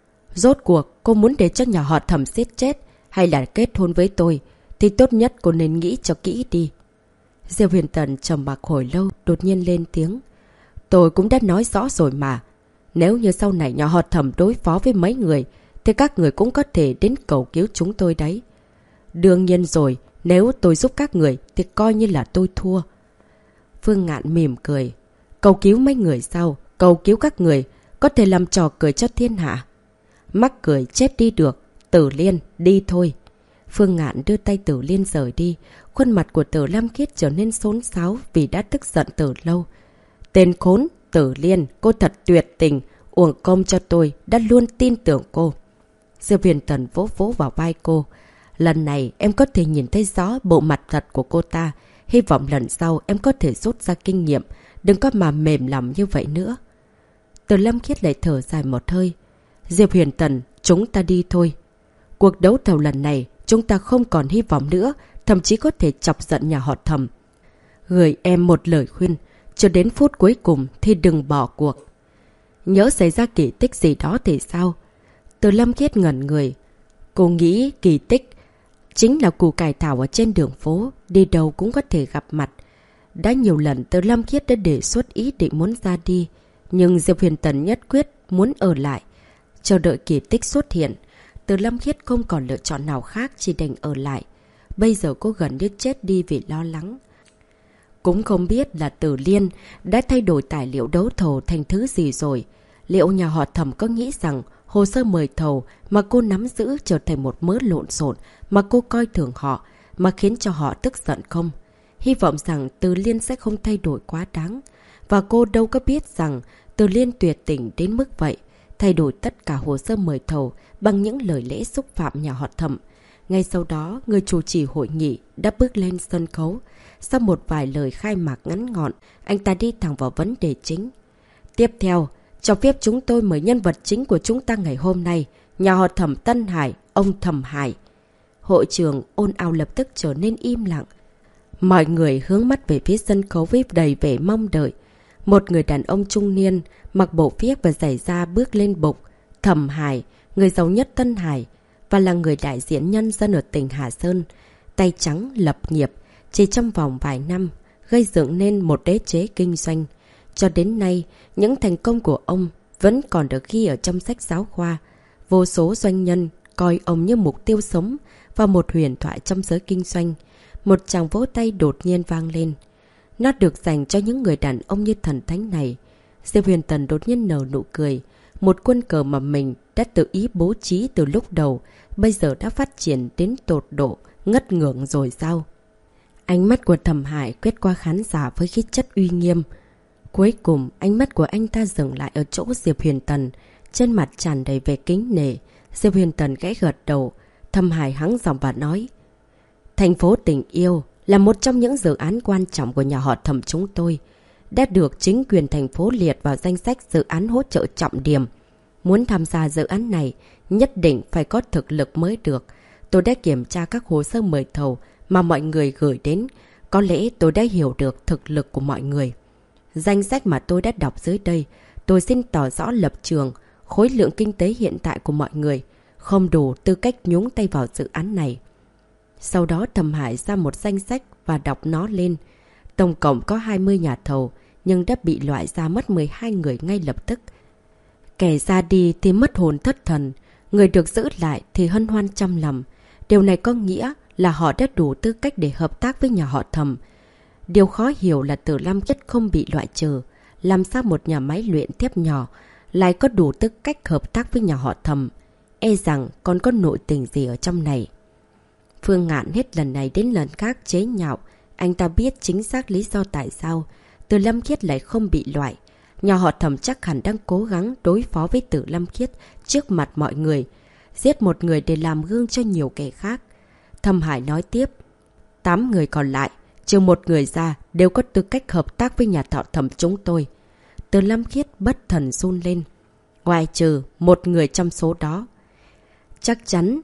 S1: Rốt cuộc, cô muốn để cho nhà họ Thẩm giết chết hay là kết hôn với tôi, thì tốt nhất cô nên nghĩ cho kỹ đi. Diêu Huyền Tần trầm mặc hồi lâu, đột nhiên lên tiếng. Tôi cũng đã nói rõ rồi mà. Nếu như sau này nhà họ Thẩm đối phó với mấy người, thì các người cũng có thể đến cầu cứu chúng tôi đấy. Đương nhiên rồi, nếu tôi giúp các người thì coi như là tôi thua. Phương Ngạn mỉm cười. Cầu cứu mấy người sao? Cầu cứu các người, có thể làm trò cười cho thiên hạ. Mắc cười chết đi được. Tử Liên, đi thôi. Phương Ngạn đưa tay Tử Liên rời đi. Khuôn mặt của Tử Lâm Khiết trở nên xốn xáo vì đã tức giận từ lâu. Tên khốn, Tử Liên, cô thật tuyệt tình. Uổng công cho tôi, đã luôn tin tưởng cô. Diêu Huyền Tần vỗ vỗ vào vai cô. Lần này em có thể nhìn thấy rõ bộ mặt thật của cô ta. Hy vọng lần sau em có thể rút ra kinh nghiệm. Đừng có mà mềm lòng như vậy nữa. Tử Lâm Khiết lại thở dài một hơi. Diêu Huyền Tần, chúng ta đi thôi. Cuộc đấu thầu lần này, chúng ta không còn hy vọng nữa, thậm chí có thể chọc giận nhà họ Thẩm. Gửi em một lời khuyên, cho đến phút cuối cùng thì đừng bỏ cuộc. Nhớ xảy ra kỳ tích gì đó thì sao? Tử Lâm Khiết ngẩn người. Cô nghĩ kỳ tích chính là củ cải thảo ở trên đường phố, đi đâu cũng có thể gặp mặt. Đã nhiều lần Tử Lâm Khiết đã đề xuất ý định muốn ra đi, nhưng Diệp Huyền Tần nhất quyết muốn ở lại. Chờ đợi kỳ tích xuất hiện, Tử Lâm Khiết không còn lựa chọn nào khác, chỉ đành ở lại. Bây giờ cô gần như chết đi vì lo lắng. Cũng không biết là Tử Liên đã thay đổi tài liệu đấu thầu thành thứ gì rồi. Liệu nhà họ Thẩm có nghĩ rằng hồ sơ mời thầu mà cô nắm giữ trở thành một mớ lộn xộn mà cô coi thường họ, mà khiến cho họ tức giận không? Hy vọng rằng Tử Liên sẽ không thay đổi quá đáng. Và cô đâu có biết rằng Tử Liên tuyệt tình đến mức vậy, thay đổi tất cả hồ sơ mời thầu bằng những lời lẽ xúc phạm nhà họ Thẩm. Ngay sau đó, người chủ trì hội nghị đã bước lên sân khấu. Sau một vài lời khai mạc ngắn gọn, anh ta đi thẳng vào vấn đề chính. Tiếp theo, cho phép chúng tôi mời nhân vật chính của chúng ta ngày hôm nay, nhà họ Thẩm Tân Hải, ông Thẩm Hải. Hội trường ồn ào lập tức trở nên im lặng. Mọi người hướng mắt về phía sân khấu với đầy vẻ mong đợi. Một người đàn ông trung niên, mặc bộ viết và giày da bước lên bục. Thẩm Hải, người giàu nhất Tân Hải, và là người đại diện nhân dân ở tỉnh Hà Sơn. Tay trắng lập nghiệp, chỉ trong vòng vài năm, gây dựng nên một đế chế kinh doanh. Cho đến nay, những thành công của ông vẫn còn được ghi ở trong sách giáo khoa. Vô số doanh nhân coi ông như mục tiêu sống và một huyền thoại trong giới kinh doanh. Một tràng vỗ tay đột nhiên vang lên. Nó được dành cho những người đàn ông như thần thánh này. Diệp Huyền Tần đột nhiên nở nụ cười. Một quân cờ mà mình đã tự ý bố trí từ lúc đầu, bây giờ đã phát triển đến tột độ, ngất ngưỡng rồi sao? Ánh mắt của Thẩm Hải quét qua khán giả với khí chất uy nghiêm. Cuối cùng, ánh mắt của anh ta dừng lại ở chỗ Diệp Huyền Tần, trên mặt tràn đầy vẻ kính nể. Diệp Huyền Tần gãy gật đầu. Thẩm Hải hắng giọng và nói: Thành phố Tình Yêu là một trong những dự án quan trọng của nhà họ Thẩm chúng tôi, đã được chính quyền thành phố liệt vào danh sách dự án hỗ trợ trọng điểm. Muốn tham gia dự án này, nhất định phải có thực lực mới được. Tôi đã kiểm tra các hồ sơ mời thầu mà mọi người gửi đến. Có lẽ tôi đã hiểu được thực lực của mọi người. Danh sách mà tôi đã đọc dưới đây, tôi xin tỏ rõ lập trường. Khối lượng kinh tế hiện tại của mọi người không đủ tư cách nhúng tay vào dự án này. Sau đó Thẩm Hải ra một danh sách và đọc nó lên. Tổng cộng có 20 nhà thầu, nhưng đã bị loại ra mất 12 người ngay lập tức. Kẻ ra đi thì mất hồn thất thần, người được giữ lại thì hân hoan trăm lòng. Điều này có nghĩa là họ đã đủ tư cách để hợp tác với nhà họ Thẩm. Điều khó hiểu là Tử Lam Khiết không bị loại trừ. Làm sao một nhà máy luyện thép nhỏ lại có đủ tư cách hợp tác với nhà họ Thẩm? E rằng còn có nội tình gì ở trong này. Phương Ngạn hết lần này đến lần khác chế nhạo. Anh ta biết chính xác lý do tại sao Tử Lam Khiết lại không bị loại. Nhà họ Thẩm chắc hẳn đang cố gắng đối phó với Tử Lam Khiết trước mặt mọi người, giết một người để làm gương cho nhiều kẻ khác. Thẩm Hải nói tiếp: 8 người còn lại, trừ một người ra, đều có tư cách hợp tác với nhà họ Thẩm chúng tôi. Tử Lam Khiết bất thần run lên. Ngoài trừ một người trong số đó. Chắc chắn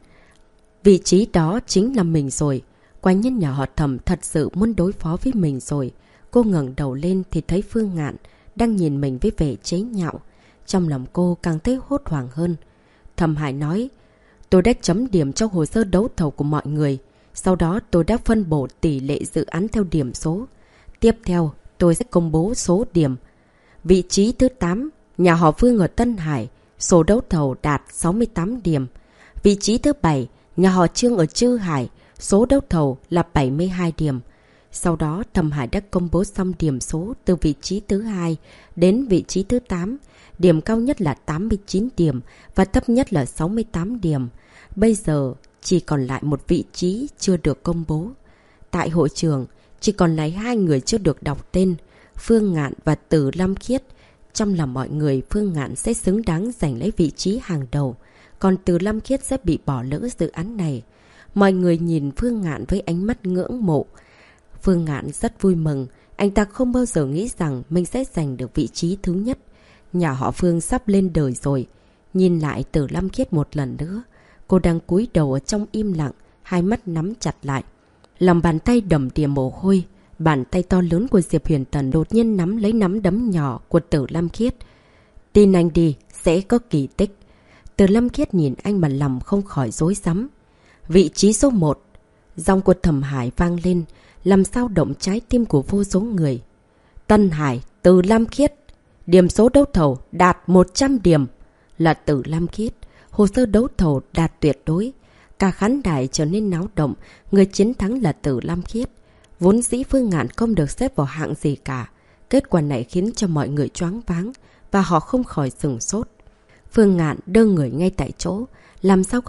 S1: vị trí đó chính là mình rồi. Quả nhân nhà họ Thẩm thật sự muốn đối phó với mình rồi. Cô ngẩng đầu lên thì thấy Phương Ngạn đang nhìn mình với vẻ chế nhạo. Trong lòng cô càng thấy hốt hoảng hơn. Thẩm Hải nói: Tôi đã chấm điểm cho hồ sơ đấu thầu của mọi người. Sau đó tôi đã phân bổ tỷ lệ dự án theo điểm số. Tiếp theo tôi sẽ công bố số điểm. Vị trí thứ 8, nhà họ Phương ở Tân Hải, số đấu thầu đạt 68 điểm. Vị trí thứ 7, nhà họ Trương ở Trư Hải, số đấu thầu là 72 điểm. Sau đó Thẩm Hải đã công bố xong điểm số từ vị trí thứ 2 đến vị trí thứ 8. Điểm cao nhất là 89 điểm và thấp nhất là 68 điểm. Bây giờ chỉ còn lại một vị trí chưa được công bố. Tại hội trường, chỉ còn lại 2 người chưa được đọc tên, Phương Ngạn và Tử Lam Khiết. Trong lòng mọi người, Phương Ngạn sẽ xứng đáng giành lấy vị trí hàng đầu, còn Tử Lam Khiết sẽ bị bỏ lỡ dự án này. Mọi người nhìn Phương Ngạn với ánh mắt ngưỡng mộ. Phương Ngạn rất vui mừng, anh ta không bao giờ nghĩ rằng mình sẽ giành được vị trí thứ nhất. Nhà họ Phương sắp lên đời rồi. Nhìn lại Tử Lam Khiết một lần nữa, cô đang cúi đầu ở trong im lặng, hai mắt nắm chặt lại. Lòng bàn tay đầm đìa mồ hôi, bàn tay to lớn của Diệp Huyền Tần đột nhiên nắm lấy nắm đấm nhỏ của Tử Lam Khiết. Tin anh đi, sẽ có kỳ tích. Tử Lam Khiết nhìn anh mà lòng không khỏi rối rắm. Vị trí số 1. Giọng của Thẩm Hải vang lên, làm sao động trái tim của vô số người. Tân Hải, Tử Lam Khiết. Điểm số đấu thầu đạt 100 điểm. Là Tử Lam Khiết. Hồ sơ đấu thầu đạt tuyệt đối. Cả khán đài trở nên náo động. Người chiến thắng là Tử Lam Khiết. Vốn dĩ Phương Ngạn không được xếp vào hạng gì cả. Kết quả này khiến cho mọi người choáng váng và họ không khỏi sửng sốt. Phương Ngạn đơ người ngay tại chỗ. Làm sao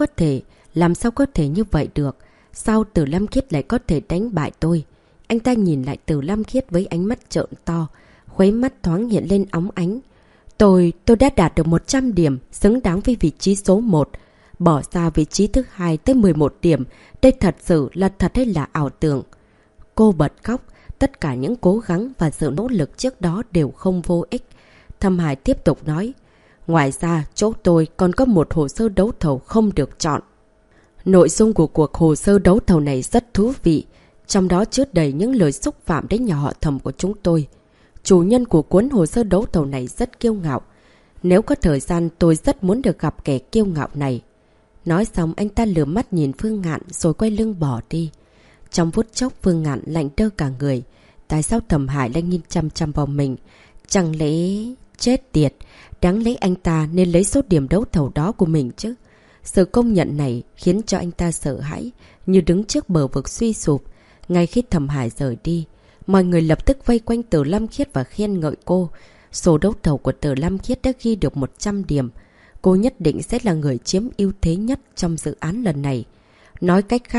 S1: có thể như vậy được? Sao Tử Lam Khiết lại có thể đánh bại tôi? Anh ta nhìn lại Tử Lam Khiết với ánh mắt trợn to, khuấy mắt thoáng hiện lên óng ánh. Tôi đã đạt được 100 điểm, xứng đáng với vị trí số 1. Bỏ ra vị trí thứ 2 tới 11 điểm. Đây thật sự là thật hay là ảo tưởng? Cô bật khóc. Tất cả những cố gắng và sự nỗ lực trước đó đều không vô ích. Thẩm Hải tiếp tục nói. Ngoài ra, chỗ tôi còn có một hồ sơ đấu thầu không được chọn. Nội dung của cuộc hồ sơ đấu thầu này rất thú vị. Trong đó chứa đầy những lời xúc phạm đến nhà họ Thẩm của chúng tôi. Chủ nhân của cuốn hồ sơ đấu thầu này rất kiêu ngạo. Nếu có thời gian tôi rất muốn được gặp kẻ kiêu ngạo này. Nói xong anh ta lườm mắt nhìn Phương Ngạn rồi quay lưng bỏ đi. Trong phút chốc Phương Ngạn lạnh đơ cả người. Tại sao Thẩm Hải lại nhìn chăm chăm vào mình? Chẳng lẽ... Chết tiệt! Đáng lẽ anh ta nên lấy số điểm đấu thầu đó của mình chứ. Sự công nhận này khiến cho anh ta sợ hãi, như đứng trước bờ vực suy sụp. Ngay khi Thẩm Hải rời đi, mọi người lập tức vây quanh Tử Lam Khiết và khen ngợi cô. Số đấu thầu của Tử Lam Khiết đã ghi được 100 điểm. Cô nhất định sẽ là người chiếm ưu thế nhất trong dự án lần này. Nói cách khác,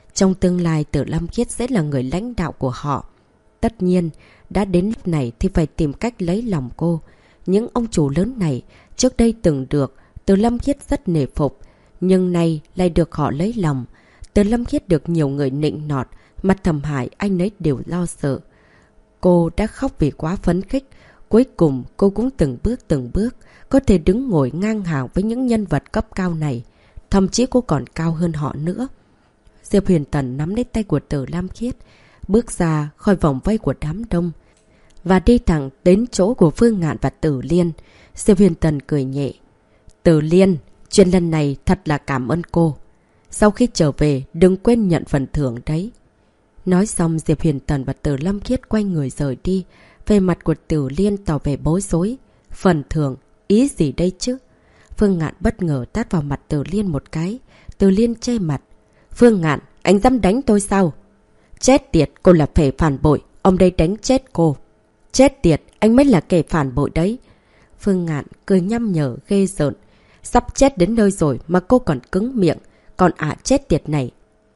S1: Trong tương lai Tử Lam Khiết sẽ là người lãnh đạo của họ. Tất nhiên, đã đến lúc này thì phải tìm cách lấy lòng cô. Những ông chủ lớn này trước đây từng được Tử Lam Khiết rất nể phục, nhưng nay lại được họ lấy lòng. Tử Lam Khiết được nhiều người nịnh nọt, mặt Thẩm Hải anh ấy đều lo sợ. Cô đã khóc vì quá phấn khích. Cuối cùng cô cũng từng bước có thể đứng ngồi ngang hàng với những nhân vật cấp cao này. Thậm chí cô còn cao hơn họ nữa. Diệp Huyền Tần nắm lấy tay của Tử Lam Khiết, bước ra khỏi vòng vây của đám đông và đi thẳng đến chỗ của Phương Ngạn và Tử Liên. Diệp Huyền Tần cười nhẹ. Tử Liên, chuyện lần này thật là cảm ơn cô. Sau khi trở về đừng quên nhận phần thưởng đấy. Nói xong Diệp Huyền Tần và Tử Lam Khiết quay người rời đi. Về mặt của Tử Liên tỏ vẻ bối rối. Phần thưởng, ý gì đây chứ? Phương Ngạn bất ngờ tát vào mặt Tử Liên một cái. Tử Liên che mặt. Phương Ngạn, anh dám đánh tôi sao? Chết tiệt, cô là kẻ phản bội. Ông đây đánh chết cô. Chết tiệt, anh mới là kẻ phản bội đấy. Phương Ngạn cười nhăm nhở ghê rợn. Sắp chết đến nơi rồi mà cô còn cứng miệng. Còn chết tiệt này.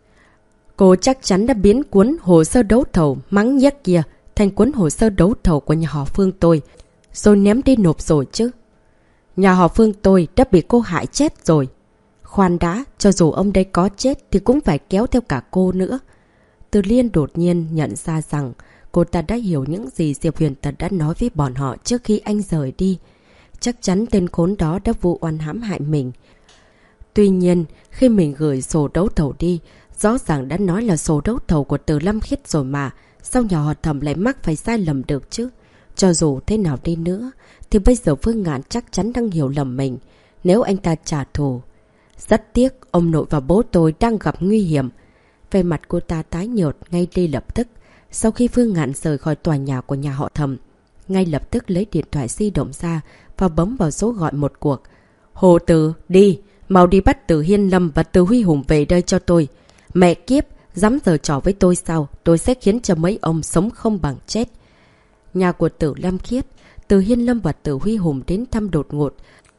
S1: Cô chắc chắn đã biến cuốn hồ sơ đấu thầu mắng nhắc kia thành cuốn hồ sơ đấu thầu của nhà họ Phương tôi, rồi ném đi nộp rồi chứ. Nhà họ Phương tôi đã bị cô hại chết rồi. Khoan đã, cho dù ông đây có chết thì cũng phải kéo theo cả cô nữa. Từ Liên đột nhiên nhận ra rằng cô ta đã hiểu những gì Diệp Huyền Tần đã nói với bọn họ trước khi anh rời đi. Chắc chắn tên khốn đó đã vu oan hãm hại mình. Tuy nhiên, khi mình gửi sổ đấu thầu đi, rõ ràng đã nói là sổ đấu thầu của Tử Lam Khiết rồi mà. Sao nhà họ Thẩm lại mắc phải sai lầm được chứ? Cho dù thế nào đi nữa, thì bây giờ Phương Ngạn chắc chắn đang hiểu lầm mình. Nếu anh ta trả thù. Rất tiếc, ông nội và bố tôi đang gặp nguy hiểm. Về mặt cô ta tái nhợt ngay đi lập tức. Sau khi Phương Ngạn rời khỏi tòa nhà của nhà họ Thẩm, ngay lập tức lấy điện thoại di động ra và bấm vào số gọi một cuộc. Hồ Tử, đi! Mau đi bắt Từ Hiên Lâm và Từ Huy Hùng về đây cho tôi. Mẹ kiếp, dám giở trò với tôi sao? Tôi sẽ khiến cho mấy ông sống không bằng chết. Nhà của Tử Lam Khiết, Từ Hiên Lâm và Từ Huy Hùng đến thăm đột ngột.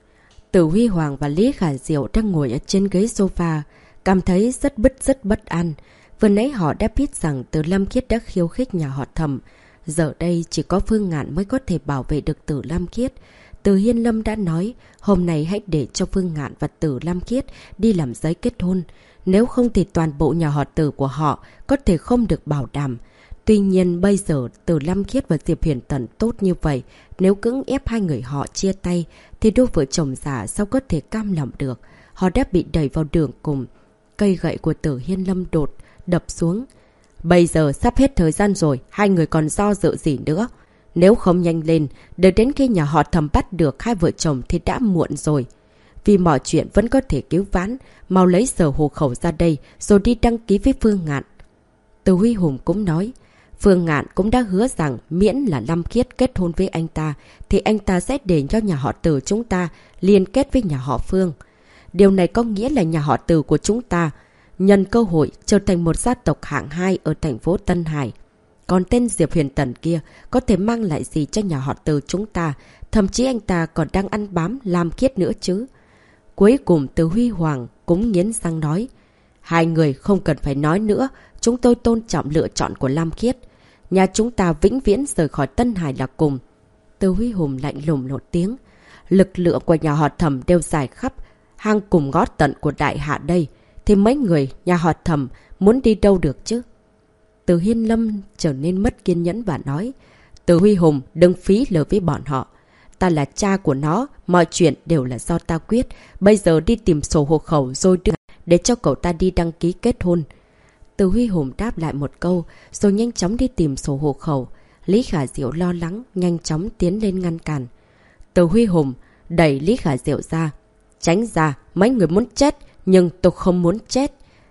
S1: Từ Huy Hoàng và Lý Khả Diệu đang ngồi ở trên ghế sofa, cảm thấy rất bất an. Vừa nãy họ đã biết rằng Từ Lam Khiết đã khiêu khích nhà họ Thẩm. Giờ đây chỉ có Phương Ngạn mới có thể bảo vệ được Từ Lam Khiết. Từ Hiên Lâm đã nói hôm nay hãy để cho Phương Ngạn và Từ Lam Khiết đi làm giấy kết hôn. Nếu không thì toàn bộ nhà họ Từ của họ có thể không được bảo đảm. Tuy nhiên bây giờ Từ Lam Khiết và Diệp Huyền Tần tốt như vậy, nếu cưỡng ép hai người họ chia tay thì đôi vợ chồng già sao có thể cam lòng được. Họ đã bị đẩy vào đường cùng. Cây gậy của Từ Hiên Lâm đập xuống. Bây giờ sắp hết thời gian rồi, hai người còn do dự gì nữa? Nếu không nhanh lên, đợi đến khi nhà họ Thẩm bắt được hai vợ chồng thì đã muộn rồi. Vì mọi chuyện vẫn có thể cứu vãn, mau lấy sổ hộ khẩu ra đây rồi đi đăng ký với Phương Ngạn. Từ Huy Hùng cũng nói, Phương Ngạn cũng đã hứa rằng miễn là Lam Khiết kết hôn với anh ta thì anh ta sẽ để cho nhà họ Từ chúng ta liên kết với nhà họ Phương. Điều này có nghĩa là nhà họ Từ của chúng ta nhân cơ hội trở thành một gia tộc hạng 2 ở thành phố Tân Hải. Còn tên Diệp Huyền Tần kia có thể mang lại gì cho nhà họ Từ chúng ta, thậm chí anh ta còn đang ăn bám Lam Khiết nữa chứ. Cuối cùng Từ Huy Hoàng cũng nghiến răng nói, hai người không cần phải nói nữa, chúng tôi tôn trọng lựa chọn của Lam Khiết. Nhà chúng ta vĩnh viễn rời khỏi Tân Hải là cùng. Từ Huy Hùng lạnh lùng một tiếng, lực lượng của nhà họ Thẩm đều dài khắp hang cùng ngõ tận của đại hạ đây, thì mấy người nhà họ Thẩm muốn đi đâu được chứ? Từ Hiên Lâm trở nên mất kiên nhẫn và nói, Từ Huy Hùng đừng phí lời với bọn họ. Ta là cha của nó, mọi chuyện đều là do ta quyết. Bây giờ đi tìm sổ hộ khẩu rồi đưa để cho cậu ta đi đăng ký kết hôn. Từ Huy Hùng đáp lại một câu rồi nhanh chóng đi tìm sổ hộ khẩu. Lý Khả Diệu lo lắng nhanh chóng tiến lên ngăn cản. Từ Huy Hùng đẩy Lý Khả Diệu ra. Tránh ra, mấy người muốn chết nhưng tôi không muốn chết.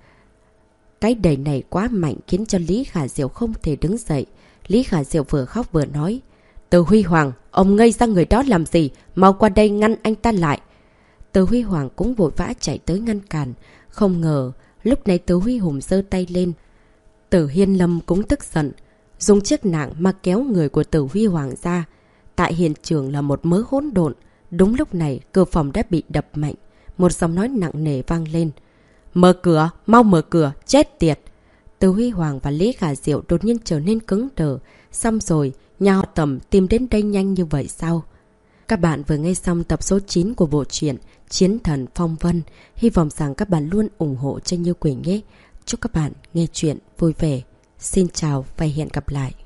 S1: Cái đẩy này quá mạnh khiến cho Lý Khả Diệu không thể đứng dậy. Lý Khả Diệu vừa khóc vừa nói, Từ Huy Hoàng, ông ngây ra người đó làm gì? Mau qua đây ngăn anh ta lại. Từ Huy Hoàng cũng vội vã chạy tới ngăn cản. Không ngờ, lúc này Từ Huy Hùng giơ tay lên. Từ Hiên Lâm cũng tức giận, dùng chiếc nạng mà kéo người của Từ Huy Hoàng ra. Tại hiện trường là một mớ hỗn độn. Đúng lúc này, cửa phòng đã bị đập mạnh. Một giọng nói nặng nề vang lên. Mở cửa, mau mở cửa, chết tiệt. Từ Huy Hoàng và Lý Khả Diệu đột nhiên trở nên cứng đờ. Xong rồi, nhà họ Tầm tìm đến đây nhanh như vậy sao? Các bạn vừa nghe xong tập số 9 của bộ truyện Chiến Thần Phong Vân. Hy vọng rằng các bạn luôn ủng hộ cho Như Quỳnh nhé. Chúc các bạn nghe chuyện vui vẻ. Xin chào và hẹn gặp lại.